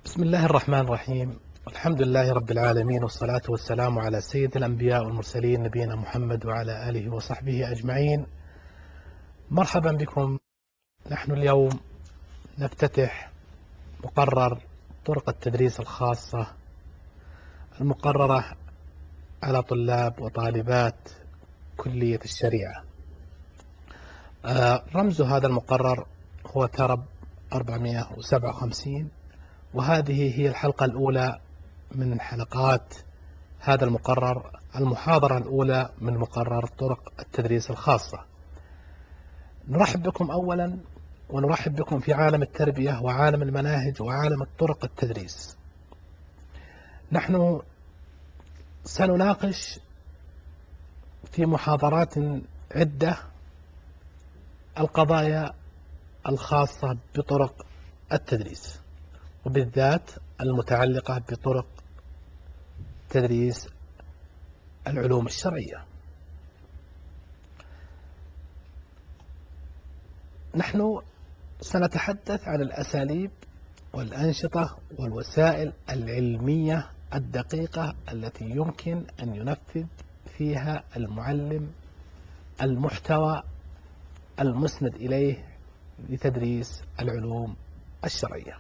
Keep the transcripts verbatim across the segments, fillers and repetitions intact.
بسم الله الرحمن الرحيم. الحمد لله رب العالمين، والصلاة والسلام على سيد الأنبياء والمرسلين نبينا محمد وعلى آله وصحبه أجمعين. مرحبا بكم. نحن اليوم نفتتح مقرر طرق التدريس الخاصة المقررة على طلاب وطالبات كلية الشريعة. رمز هذا المقرر هو ترب أربعمئة وسبعة وخمسين، وهذه هي الحلقة الأولى من حلقات هذا المقرر، المحاضرة الأولى من مقرر طرق التدريس الخاصة. نرحب بكم أولا، ونرحب بكم في عالم التربية وعالم المناهج وعالم طرق التدريس. نحن سنناقش في محاضرات عدة القضايا الخاصة بطرق التدريس، وبالذات المتعلقة بطرق تدريس العلوم الشرعية. نحن سنتحدث عن الأساليب والأنشطة والوسائل العلمية الدقيقة التي يمكن أن ينفذ فيها المعلم المحتوى المسند إليه لتدريس العلوم الشرعية.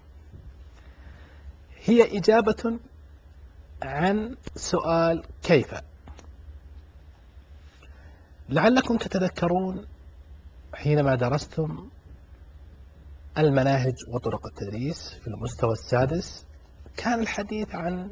هي إجابة عن سؤال كيف. لعلكم تتذكرون حينما درستم المناهج وطرق التدريس في المستوى السادس، كان الحديث عن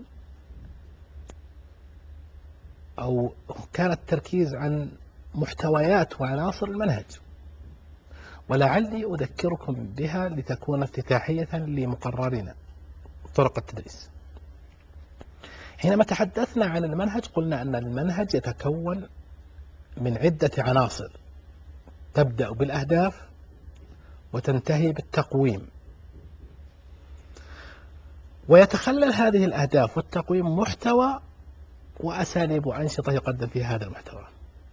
أو كان التركيز عن محتويات وعناصر المنهج، ولعلي أذكركم بها لتكون افتتاحية لمقررنا طرق التدريس. حينما تحدثنا عن المنهج قلنا أن المنهج يتكون من عدة عناصر، تبدأ بالأهداف وتنتهي بالتقويم، ويتخلل هذه الأهداف والتقويم محتوى وأساليب وأنشطة يقدم في هذا المحتوى.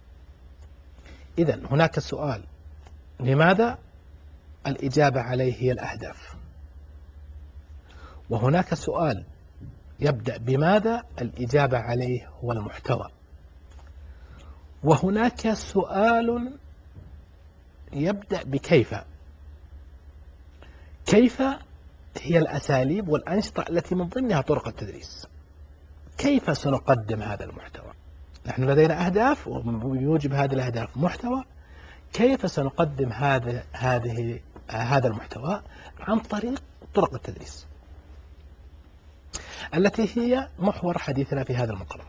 إذن هناك سؤال لماذا؟ الإجابة عليه هي الأهداف. وهناك سؤال يبدأ بماذا؟ الإجابة عليه هو المحتوى. وهناك سؤال يبدأ بكيف. كيف هي الأساليب والأنشطة التي من ضمنها طرق التدريس. كيف سنقدم هذا المحتوى؟ نحن لدينا أهداف ويوجب هذه الأهداف محتوى. كيف سنقدم هذا هذه هذا المحتوى؟ عن طريق طرق التدريس التي هي محور حديثنا في هذا المقرر.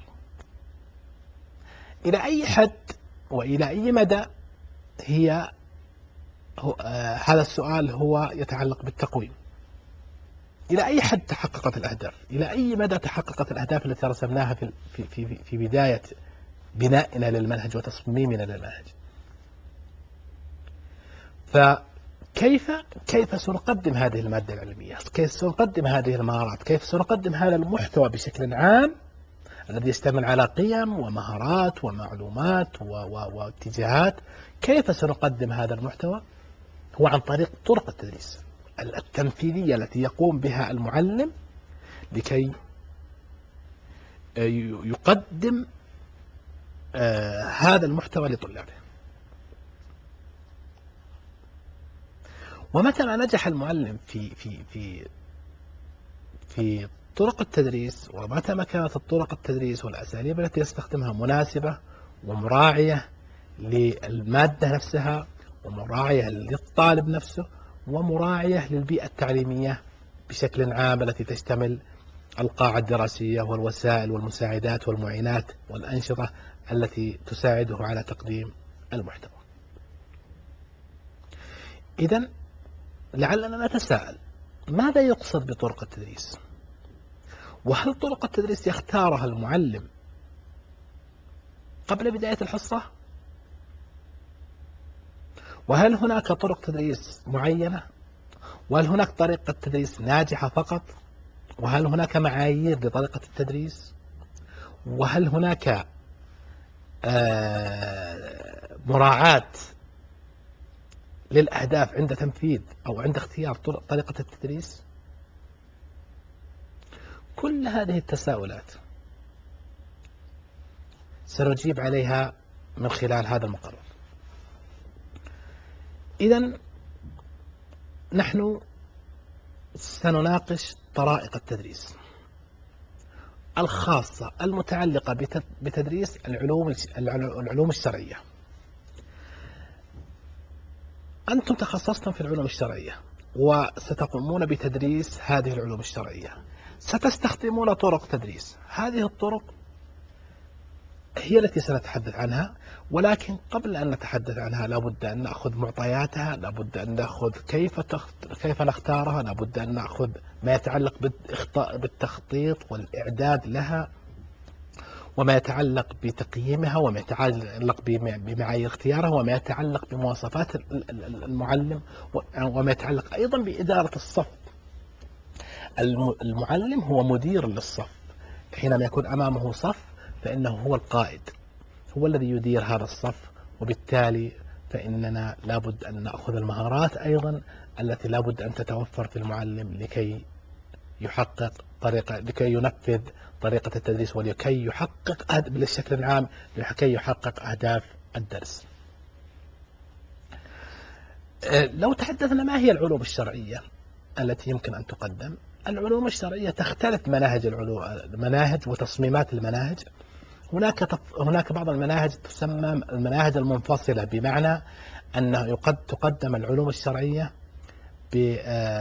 إلى أي حد وإلى أي مدى هي آه هذا السؤال هو يتعلق بالتقويم. إلى أي حد تحققت الأهداف؟ إلى أي مدى تحققت الأهداف التي رسمناها في في في, في بداية بنائنا للمنهج وتصميمنا للمنهج؟ فكيف كيف سنقدم هذه المادة العلمية؟ كيف سنقدم هذه المهارات؟ كيف سنقدم هذا المحتوى بشكل عام الذي يشتمل على قيم ومهارات ومعلومات واتجاهات؟ كيف سنقدم هذا المحتوى؟ هو عن طريق طرق التدريس التنفيذية التي يقوم بها المعلم لكي يقدم هذا المحتوى لطلابه. ومتى ما نجح المعلم في في في في طرق التدريس، ومتى ما كانت الطرق التدريس والأساليب التي يستخدمها مناسبة ومراعية للمادة نفسها، ومراعية للطالب نفسه، ومراعية للبيئة التعليمية بشكل عام التي تشتمل القاعة الدراسية والوسائل والمساعدات والمعينات والأنشطة التي تساعده على تقديم المحتوى. إذن لعلنا نتساءل، ماذا يقصد بطرق التدريس؟ وهل طرق التدريس يختارها المعلم قبل بداية الحصة؟ وهل هناك طرق تدريس معينة؟ وهل هناك طريقة تدريس ناجحة فقط؟ وهل هناك معايير لطريقة التدريس؟ وهل هناك مراعاة للأهداف عند تنفيذ أو عند اختيار طريقة التدريس؟ كل هذه التساؤلات سنجيب عليها من خلال هذا المقرر. إذن نحن سنناقش طرائق التدريس الخاصة المتعلقة بتدريس العلوم العلوم الشرعية. أنتم تخصصتم في العلوم الشرعية وستقومون بتدريس هذه العلوم الشرعية، ستستخدمون طرق تدريس. هذه الطرق هي التي سنتحدث عنها، ولكن قبل أن نتحدث عنها لابد أن نأخذ معطياتها، لابد أن نأخذ كيف كيف نختارها، لابد أن نأخذ ما يتعلق بالتخطيط والإعداد لها، وما يتعلق بتقييمها، وما يتعلق بمعايير اختيارها، وما يتعلق بمواصفات المعلم، وما يتعلق أيضا بإدارة الصف. المعلم هو مدير للصف، حينما يكون أمامه صف فإنه هو القائد، هو الذي يدير هذا الصف، وبالتالي فإننا لابد أن نأخذ المهارات أيضا التي لابد أن تتوفر في المعلم لكي يحقق طريقة لكي ينفذ طريقة التدريس، ولكي يحقق بالشكل العام لكي يحقق أهداف الدرس. لو تحدثنا ما هي العلوم الشرعية التي يمكن أن تقدم، العلوم الشرعية تختلف مناهج العلوم المناهج وتصميمات المناهج. هناك هناك بعض المناهج تسمى المناهج المنفصلة، بمعنى أنه قد تقدم العلوم الشرعية ب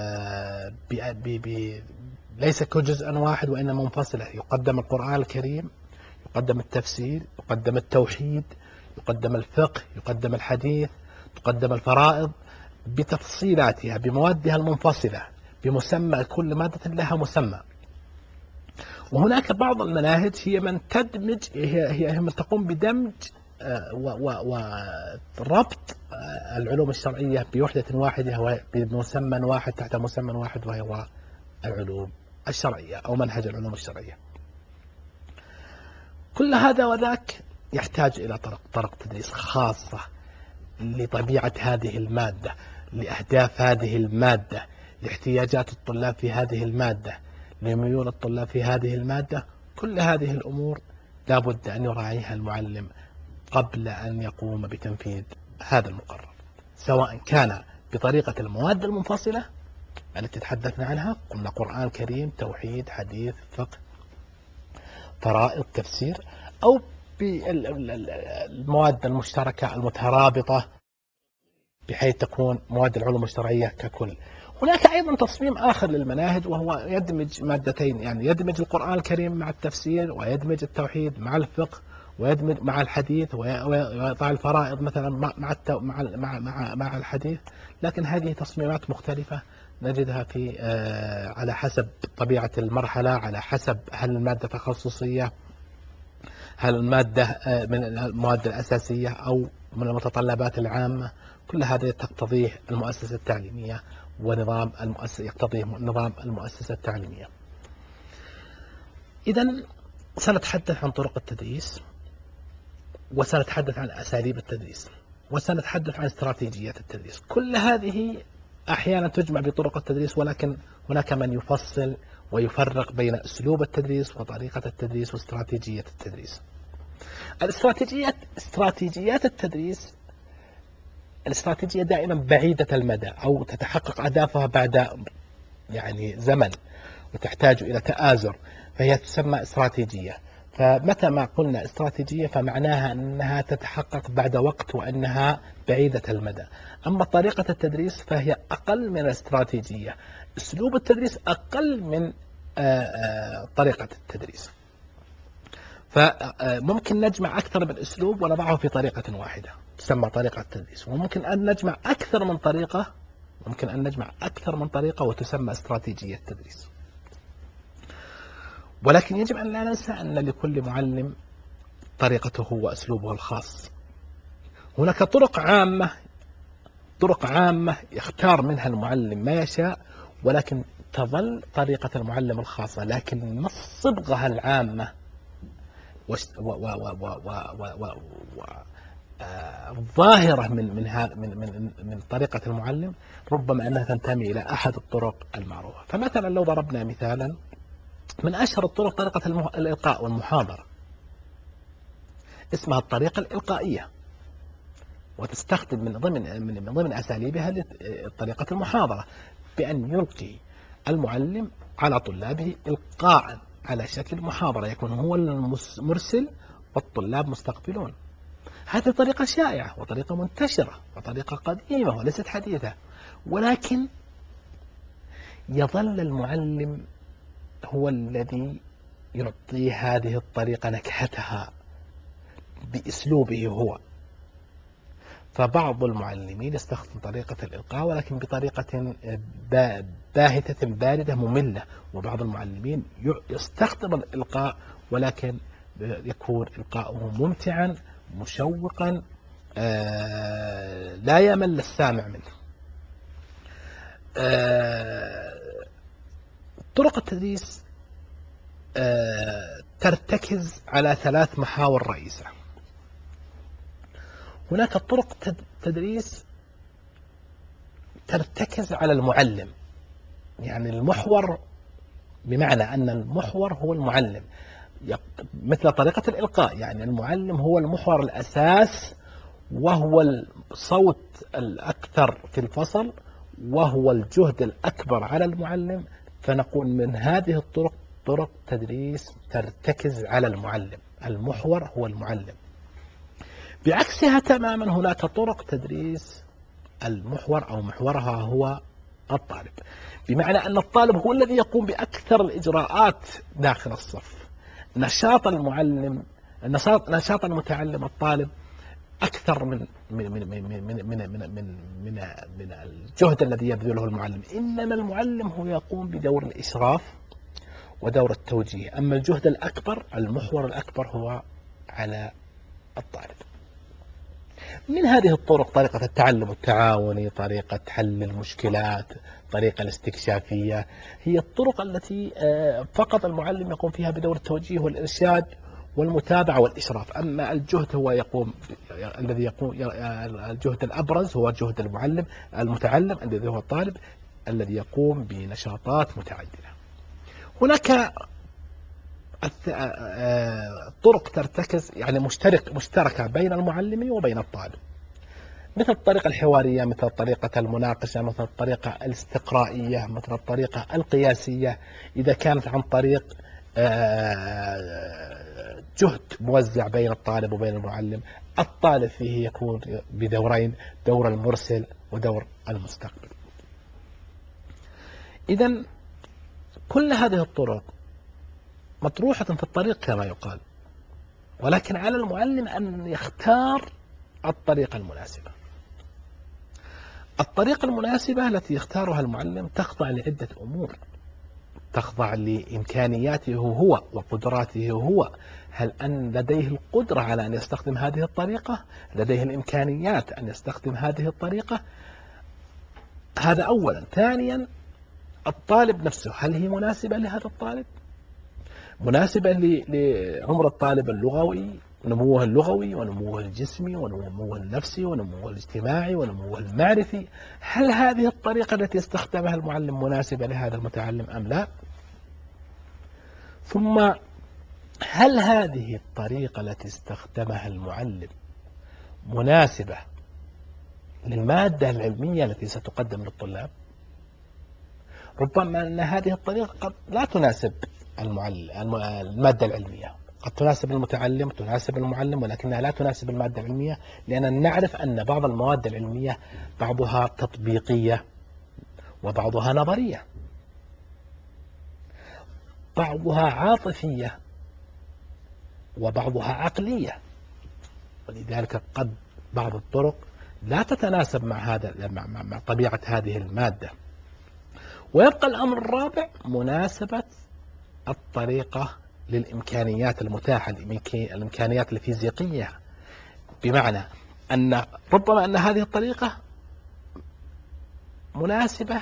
ب ليس كجزء واحد وإنما منفصلة. يقدم القرآن الكريم، يقدم التفسير، يقدم التوحيد، يقدم الفقه، يقدم الحديث، تقدم الفرائض بتفصيلاتها بموادها المنفصلة، بمسمى كل مادة لها مسمى. وهناك بعض المناهج هي من تدمج هي هي من تقوم بدمج وربط العلوم الشرعية بوحدة واحدة بمسمى واحد تحت مسمى واحد، وهو العلوم الشرعية أو منهج العلوم الشرعية. كل هذا وذاك يحتاج إلى طرق طرق تدريس خاصة لطبيعة هذه المادة، لأهداف هذه المادة، لاحتياجات الطلاب في هذه المادة، لميول الطلاب في هذه المادة. كل هذه الأمور لا بد أن يراعيها المعلم قبل أن يقوم بتنفيذ هذا المقرر، سواء كان بطريقة المواد المنفصلة التي تحدثنا عنها، قلنا قرآن كريم، توحيد، حديث، فقه، فرائض، تفسير، أو بالمواد المشتركة المترابطة بحيث تكون مواد العلوم الشرعية ككل. هناك أيضا تصميم آخر للمناهج، وهو يدمج مادتين، يعني يدمج القرآن الكريم مع التفسير، ويدمج التوحيد مع الفقه، ويدمج مع الحديث، ويضع الفرائض مثلا مع مع مع مع, مع الحديث. لكن هذه تصميمات مختلفة نجدها في على حسب طبيعة المرحلة، على حسب هل المادة تخصصية، هل المادة من المواد الأساسية أو من المتطلبات العامة. كل هذا تقتضيه المؤسسة التعليمية ونظام المؤسسة، يقتضيه نظام المؤسسة التعليمية. إذن سنتحدث عن طرق التدريس، وسنتحدث عن أساليب التدريس، وسنتحدث عن استراتيجيات التدريس. كل هذه أحيانا تجمع بطرق التدريس، ولكن هناك من يفصل ويفرق بين أسلوب التدريس وطريقة التدريس واستراتيجية التدريس. الاستراتيجيات استراتيجيات التدريس الاستراتيجية دائما بعيدة المدى، أو تتحقق أهدافها بعد يعني زمن، وتحتاج إلى تآزر، فهي تسمى استراتيجية. فمتى ما قلنا استراتيجية فمعناها أنها تتحقق بعد وقت، وأنها بعيدة المدى. أما طريقة التدريس فهي أقل من الاستراتيجية، أسلوب التدريس أقل من طريقة التدريس. فممكن نجمع أكثر من أسلوب ونضعه في طريقة واحدة تسمى طريقة التدريس، وممكن أن نجمع أكثر من طريقة ممكن أن نجمع أكثر من طريقة وتسمى استراتيجية التدريس. ولكن يجب أن لا ننسى أن لكل معلم طريقته وأسلوبه الخاص. هناك طرق عامة طرق عامة يختار منها المعلم ما يشاء، ولكن تظل طريقة المعلم الخاصة، لكن الصبغة العامة الظاهرة من من من من من طريقة المعلم ربما أنها تنتمي إلى أحد الطرق المعروفة. فمثلا لو ضربنا مثالا من أشهر الطرق طريقة الإلقاء والمحاضرة، اسمها الطريقة الإلقائية، وتستخدم من ضمن من ضمن أساليبها طريقة المحاضرة، بأن يلقي المعلم على طلابه إلقاء على شكل محاضرة، يكون هو المرسل والطلاب مستقبلون. هذه طريقة شائعة وطريقة منتشرة وطريقة قديمة وليست حديثة، ولكن يظل المعلم هو الذي يعطي هذه الطريقة نكهتها بأسلوبه هو. فبعض المعلمين يستخدم طريقة الإلقاء ولكن بطريقة باهتة باردة مملة، وبعض المعلمين يستخدم الإلقاء ولكن يكون إلقاؤه ممتعا مشوقا لا يمل السامع منه. طرق التدريس ترتكز على ثلاث محاور رئيسة. هناك طرق تدريس ترتكز على المعلم، يعني المحور، بمعنى أن المحور هو المعلم، مثل طريقة الإلقاء، يعني المعلم هو المحور الأساس وهو الصوت الأكثر في الفصل وهو الجهد الأكبر على المعلم. فنقول من هذه الطرق طرق تدريس ترتكز على المعلم، المحور هو المعلم. بعكسها تماما هناك طرق تدريس المحور أو محورها هو الطالب، بمعنى أن الطالب هو الذي يقوم بأكثر الإجراءات داخل الصف. نشاط المعلم نشاط نشاط المتعلم الطالب أكثر من من من من من من من من, من, من الجهد الذي يبذله المعلم، إنما المعلم هو يقوم بدور الإشراف ودور التوجيه، أما الجهد الأكبر المحور الأكبر هو على الطالب. من هذه الطرق طريقة التعلم التعاوني، طريقة حل المشكلات، طريقة الاستكشافية، هي الطرق التي فقط المعلم يقوم فيها بدور التوجيه والإرشاد والمتابعة والإشراف، أما الجهد هو يقوم الذي يقوم الجهد الأبرز هو جهد المعلم المتعلم الذي هو الطالب الذي يقوم بنشاطات متعددة. هناك طرق ترتكز يعني مشترك مشتركة بين المعلم وبين الطالب، مثل الطريقة الحوارية، مثل طريقة المناقشة، مثل الطريقة الاستقرائية، مثل الطريقة القياسية. إذا كانت عن طريق جهد موزع بين الطالب وبين المعلم، الطالب فيه يكون بدورين، دور المرسل ودور المستقبل. إذن كل هذه الطرق مطروحة في الطريق كما يقال، ولكن على المعلم أن يختار الطريقة المناسبة. الطريقة المناسبة التي يختارها المعلم تخضع لعدة أمور، تخضع لإمكانياته هو وقدراته هو. هل أن لديه القدرة على أن يستخدم هذه الطريقة؟ لديه الإمكانيات أن يستخدم هذه الطريقة؟ هذا أولا. ثانيا الطالب نفسه، هل هي مناسبة لهذا الطالب؟ مناسبة لعمر الطالب اللغوي، نموه اللغوي ونموه الجسمي ونموه النفسي ونموه الاجتماعي ونموه المعرفي. هل هذه الطريقة التي استخدمها المعلم مناسبة لهذا المتعلم أم لا؟ ثم هل هذه الطريقة التي استخدمها المعلم مناسبة للمادة العلمية التي ستقدم للطلاب؟ ربما أن هذه الطريقة قد لا تناسب المادة العلمية، قد تناسب المتعلم تناسب المعلم، ولكنها لا تناسب المادة العلمية، لأننا نعرف أن بعض المواد العلمية بعضها تطبيقية وبعضها نظرية، بعضها عاطفية وبعضها عقلية، ولذلك قد بعض الطرق لا تتناسب مع هذا مع طبيعة هذه المادة. ويبقى الأمر الرابع مناسبة الطريقة للإمكانيات المتاحة، الإمكانيات الفيزيقية، بمعنى أن ربما أن هذه الطريقة مناسبة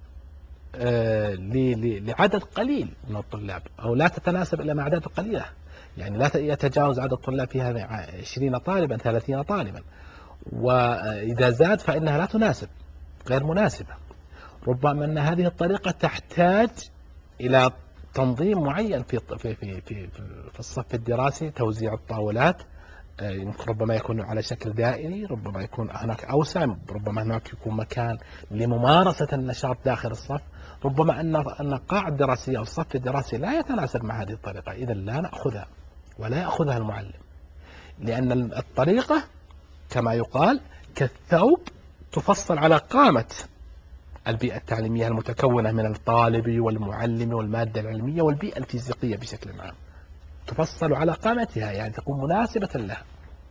لعدد قليل من الطلاب أو لا تتناسب إلا مع أعداد قليلة، يعني لا يتجاوز عدد الطلاب فيها عشرين طالبا ثلاثين طالبا، وإذا زاد فإنها لا تناسب، غير مناسبة. ربما أن هذه الطريقة تحتاج إلى تنظيم معين في في في في, في الصف الدراسي، توزيع الطاولات، يمكن ربما يكون على شكل دائري، ربما يكون هناك أوسع، ربما هناك يكون مكان لممارسة النشاط داخل الصف، ربما أن أن القاعة الدراسية أو الصف الدراسي لا يتناسب مع هذه الطريقة، إذا لا نأخذها ولا يأخذها المعلم، لأن الطريقة كما يقال كالثوب تفصل على قامة البيئة التعليمية المتكونة من الطالب والمعلم والمادة العلمية والبيئة الفيزيقية بشكل عام، تفصل على قامتها يعني تكون مناسبة لها.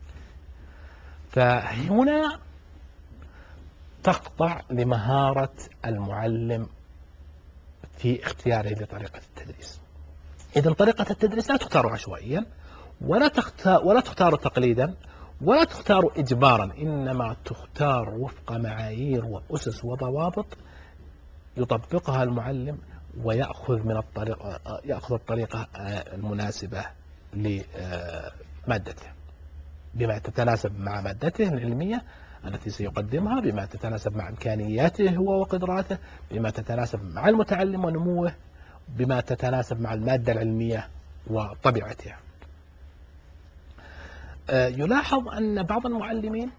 فهنا تقطع لمهارة المعلم في اختياره لطريقة التدريس. إذن طريقة التدريس لا تختار عشوائيا، ولا تختار ولا تختار تقليدا، ولا تختار إجبارا، إنما تختار وفق معايير وأسس وضوابط يطبقها المعلم ويأخذ من الطريقة يأخذ الطريقة المناسبة لمادته، بما تتناسب مع مادته العلمية التي سيقدمها، بما تتناسب مع إمكانياته هو وقدراته، بما تتناسب مع المتعلم ونموه، بما تتناسب مع المادة العلمية وطبيعتها. يلاحظ أن بعض المعلمين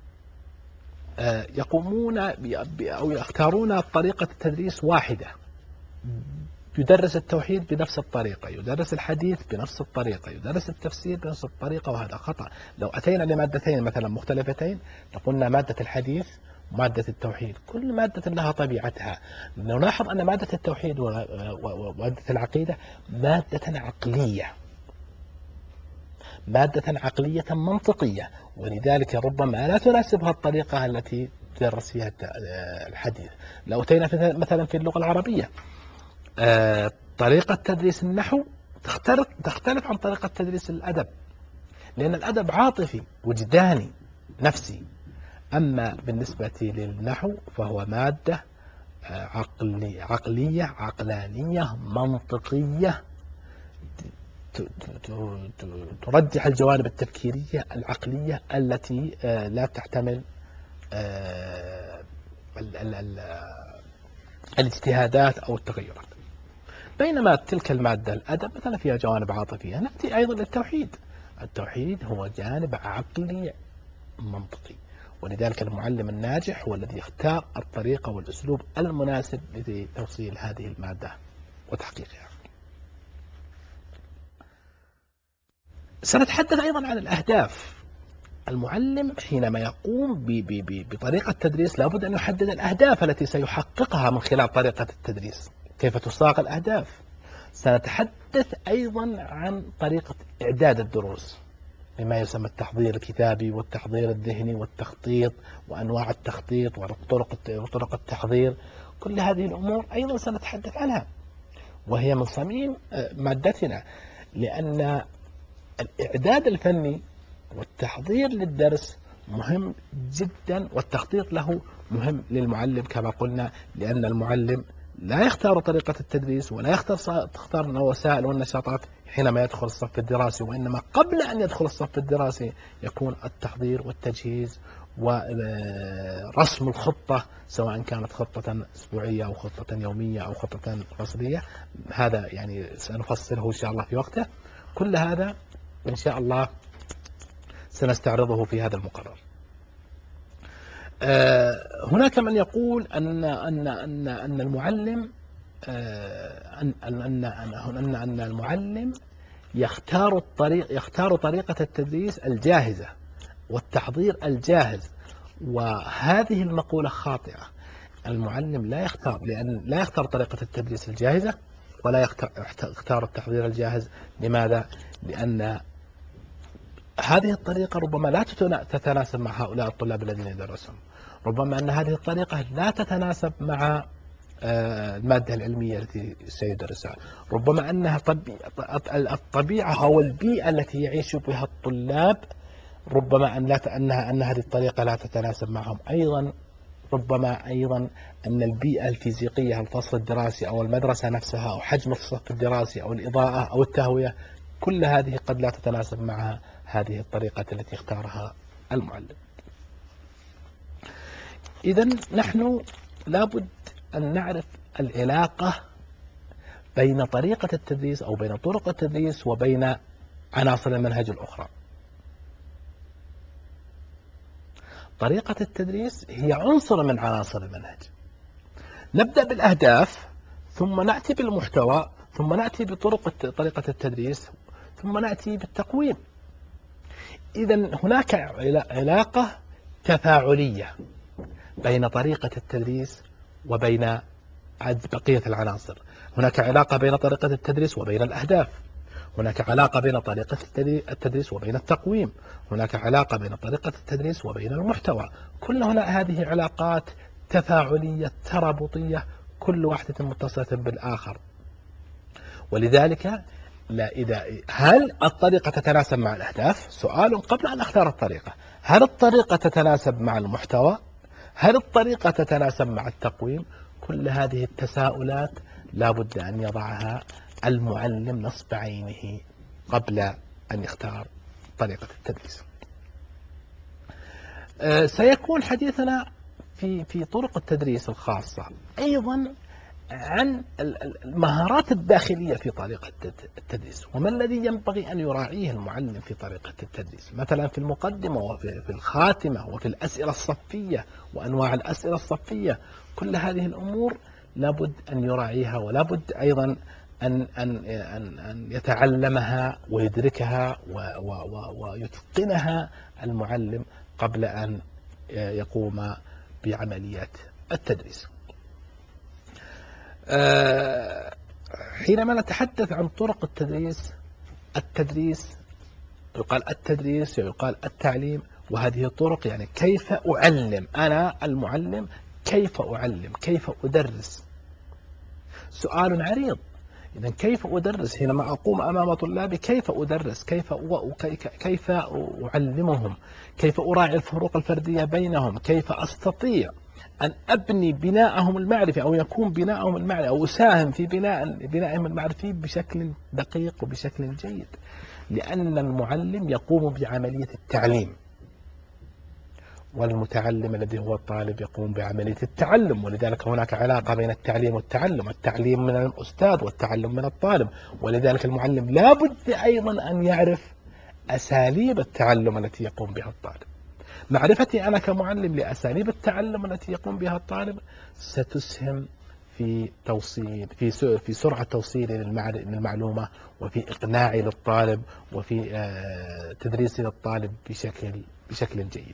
يقومون أو يختارون طريقة تدريس واحدة، يدرس التوحيد بنفس الطريقة، يدرس الحديث بنفس الطريقة، يدرس التفسير بنفس الطريقة، وهذا خطأ. لو أتينا لمادتين مثلا مختلفتين لقلنا مادة الحديث ومادة التوحيد، كل مادة لها طبيعتها. نلاحظ أن مادة التوحيد ومادة العقيدة مادة عقلية، مادة عقلية منطقية، ولذلك ربما لا تناسبها الطريقة التي تدرس فيها الحديث. لو أتينا مثلا في اللغة العربية، طريقة تدريس النحو تختلف تختلف عن طريقة تدريس الأدب، لأن الأدب عاطفي وجداني نفسي، أما بالنسبة للنحو فهو مادة عقلي عقلية عقلانية منطقية، ترجح الجوانب التفكيرية العقلية التي لا تحتمل الاجتهادات أو التغيرات. بينما تلك المادة الأدب مثلا فيها جوانب عاطفية. نأتي أيضا للتوحيد، التوحيد هو جانب عقلي منطقي، ولذلك المعلم الناجح هو الذي يختار الطريقة والأسلوب المناسب لتوصيل هذه المادة وتحقيقها. سنتحدث أيضا عن الأهداف. المعلم حينما يقوم بطريقة تدريس لابد أن يحدد الأهداف التي سيحققها من خلال طريقة التدريس. كيف تصاغ الأهداف؟ سنتحدث أيضا عن طريقة إعداد الدروس بما يسمى التحضير الكتابي والتحضير الذهني والتخطيط وأنواع التخطيط وطرق التحضير. كل هذه الأمور أيضا سنتحدث عنها، وهي من صميم مادتنا، لأن الإعداد الفني والتحضير للدرس مهم جدا، والتخطيط له مهم للمعلم كما قلنا، لأن المعلم لا يختار طريقة التدريس ولا يختار تختار الوسائل والنشاطات حينما يدخل الصف الدراسي، وإنما قبل أن يدخل الصف الدراسي يكون التحضير والتجهيز ورسم الخطة، سواء كانت خطة أسبوعية أو خطة يومية أو خطة فصلية. هذا يعني سنفصله إن شاء الله في وقته. كل هذا إن شاء الله سنستعرضه في هذا المقرر. هناك من يقول أن أن أن أن المعلم أن أن أن أن المعلم يختار الطريق يختار طريقة التدريس الجاهزة والتحضير الجاهز، وهذه المقولة خاطئة. المعلم لا يختار لأن لا يختار طريقة التدريس الجاهزة ولا يختار التحضير الجاهز. لماذا؟ لأن هذه الطريقة ربما لا تتناسب مع هؤلاء الطلاب الذين يدرسون، ربما أن هذه الطريقة لا تتناسب مع المادة العلمية التي سيدرسها، ربما أنها الطبيعة أو البيئة التي يعيش بها الطلاب ربما أن لا أنها أن هذه الطريقة لا تتناسب معهم. أيضا ربما أيضا أن البيئة الفيزيقية الفصل الدراسي أو المدرسة نفسها أو حجم الصف الدراسي أو الإضاءة أو التهوية، كل هذه قد لا تتناسب مع هذه الطريقة التي اختارها المعلم. إذن نحن لابد أن نعرف العلاقة بين طريقة التدريس أو بين طرق التدريس وبين عناصر المنهج الأخرى. طريقة التدريس هي عنصر من عناصر المنهج. نبدأ بالأهداف، ثم نأتي بالمحتوى، ثم نأتي بطرق طريقة التدريس، ثم نأتي بالتقويم. إذن هناك علاقة تفاعلية بين طريقة التدريس وبين بقية العناصر. هناك علاقة بين طريقة التدريس وبين الأهداف، هناك علاقة بين طريقة التدريس وبين التقويم، هناك علاقة بين طريقة التدريس وبين المحتوى. كل هنا هذه علاقات تفاعلية ترابطية، كل واحدة متصلة بالآخر. ولذلك لا إذا هل الطريقة تتناسب مع الأهداف؟ سؤال قبل أن أختار الطريقة. هل الطريقة تتناسب مع المحتوى؟ هل الطريقة تتناسب مع التقويم؟ كل هذه التساؤلات لا بد أن يضعها المعلم نصب عينه قبل أن يختار طريقة التدريس. أه سيكون حديثنا في في طرق التدريس الخاصة أيضا عن المهارات الداخلية في طريقة التدريس، وما الذي ينبغي أن يراعيه المعلم في طريقة التدريس، مثلا في المقدمة وفي الخاتمة وفي الأسئلة الصفية وأنواع الأسئلة الصفية. كل هذه الأمور لابد أن يراعيها، ولابد أيضا أن أن أن أن يتعلمها ويدركها ويتقنها المعلم قبل أن يقوم بعملية التدريس. حينما نتحدث عن طرق التدريس، التدريس يقال التدريس يقال التعليم، وهذه الطرق يعني كيف أعلم أنا المعلم، كيف أعلم، كيف أدرس. سؤال عريض. إذا كيف أدرس؟ حينما أقوم أمام طلابي كيف أدرس، كيف كيف أعلمهم، كيف أراعي الفروق الفردية بينهم، كيف أستطيع أن أبني بناءهم المعرفي أو يكون بناءهم المعرفي أو أساهم في بناء بنائهم المعرفي بشكل دقيق وبشكل جيد. لأن المعلم يقوم بعملية التعليم، والمتعلم الذي هو الطالب يقوم بعملية التعلم. ولذلك هناك علاقة بين التعليم والتعلم، التعليم من الأستاذ والتعلم من الطالب. ولذلك المعلم لا بد أيضا أن يعرف أساليب التعلم التي يقوم بها الطالب. معرفتي أنا كمعلم لأساليب التعلم التي يقوم بها الطالب ستسهم في توصيل في في سرعة توصيلي للمعلومة، وفي إقناعي للطالب، وفي تدريسي للطالب بشكل بشكل جيد.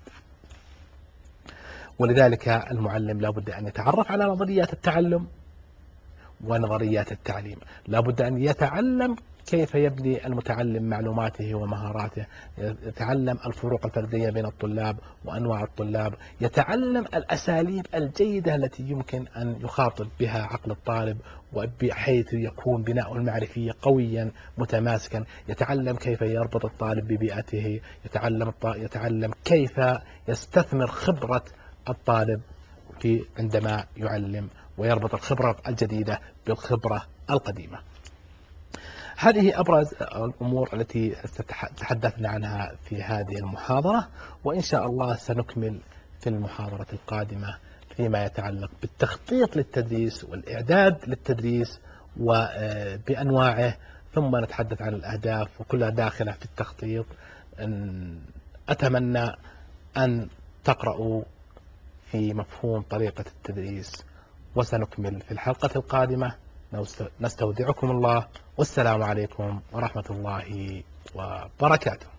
ولذلك المعلم لا بد أن يتعرف على نظريات التعلم ونظريات التعليم. لا بد أن يتعلم كيف يبني المتعلم معلوماته ومهاراته، يتعلم الفروق الفردية بين الطلاب وأنواع الطلاب، يتعلم الأساليب الجيدة التي يمكن أن يخاطب بها عقل الطالب وبحيث يكون بناء المعرفي قويا متماسكا، يتعلم كيف يربط الطالب ببيئته، يتعلم يتعلم كيف يستثمر خبرة الطالب في عندما يعلم، ويربط الخبرة الجديدة بالخبرة القديمة. هذه أبرز الأمور التي تحدثنا عنها في هذه المحاضرة، وإن شاء الله سنكمل في المحاضرة القادمة فيما يتعلق بالتخطيط للتدريس والإعداد للتدريس وبأنواعه، ثم نتحدث عن الأهداف وكلها داخلة في التخطيط. أتمنى أن تقرأوا في مفهوم طريقة التدريس، وسنكمل في الحلقة القادمة. نستودعكم الله، والسلام عليكم ورحمة الله وبركاته.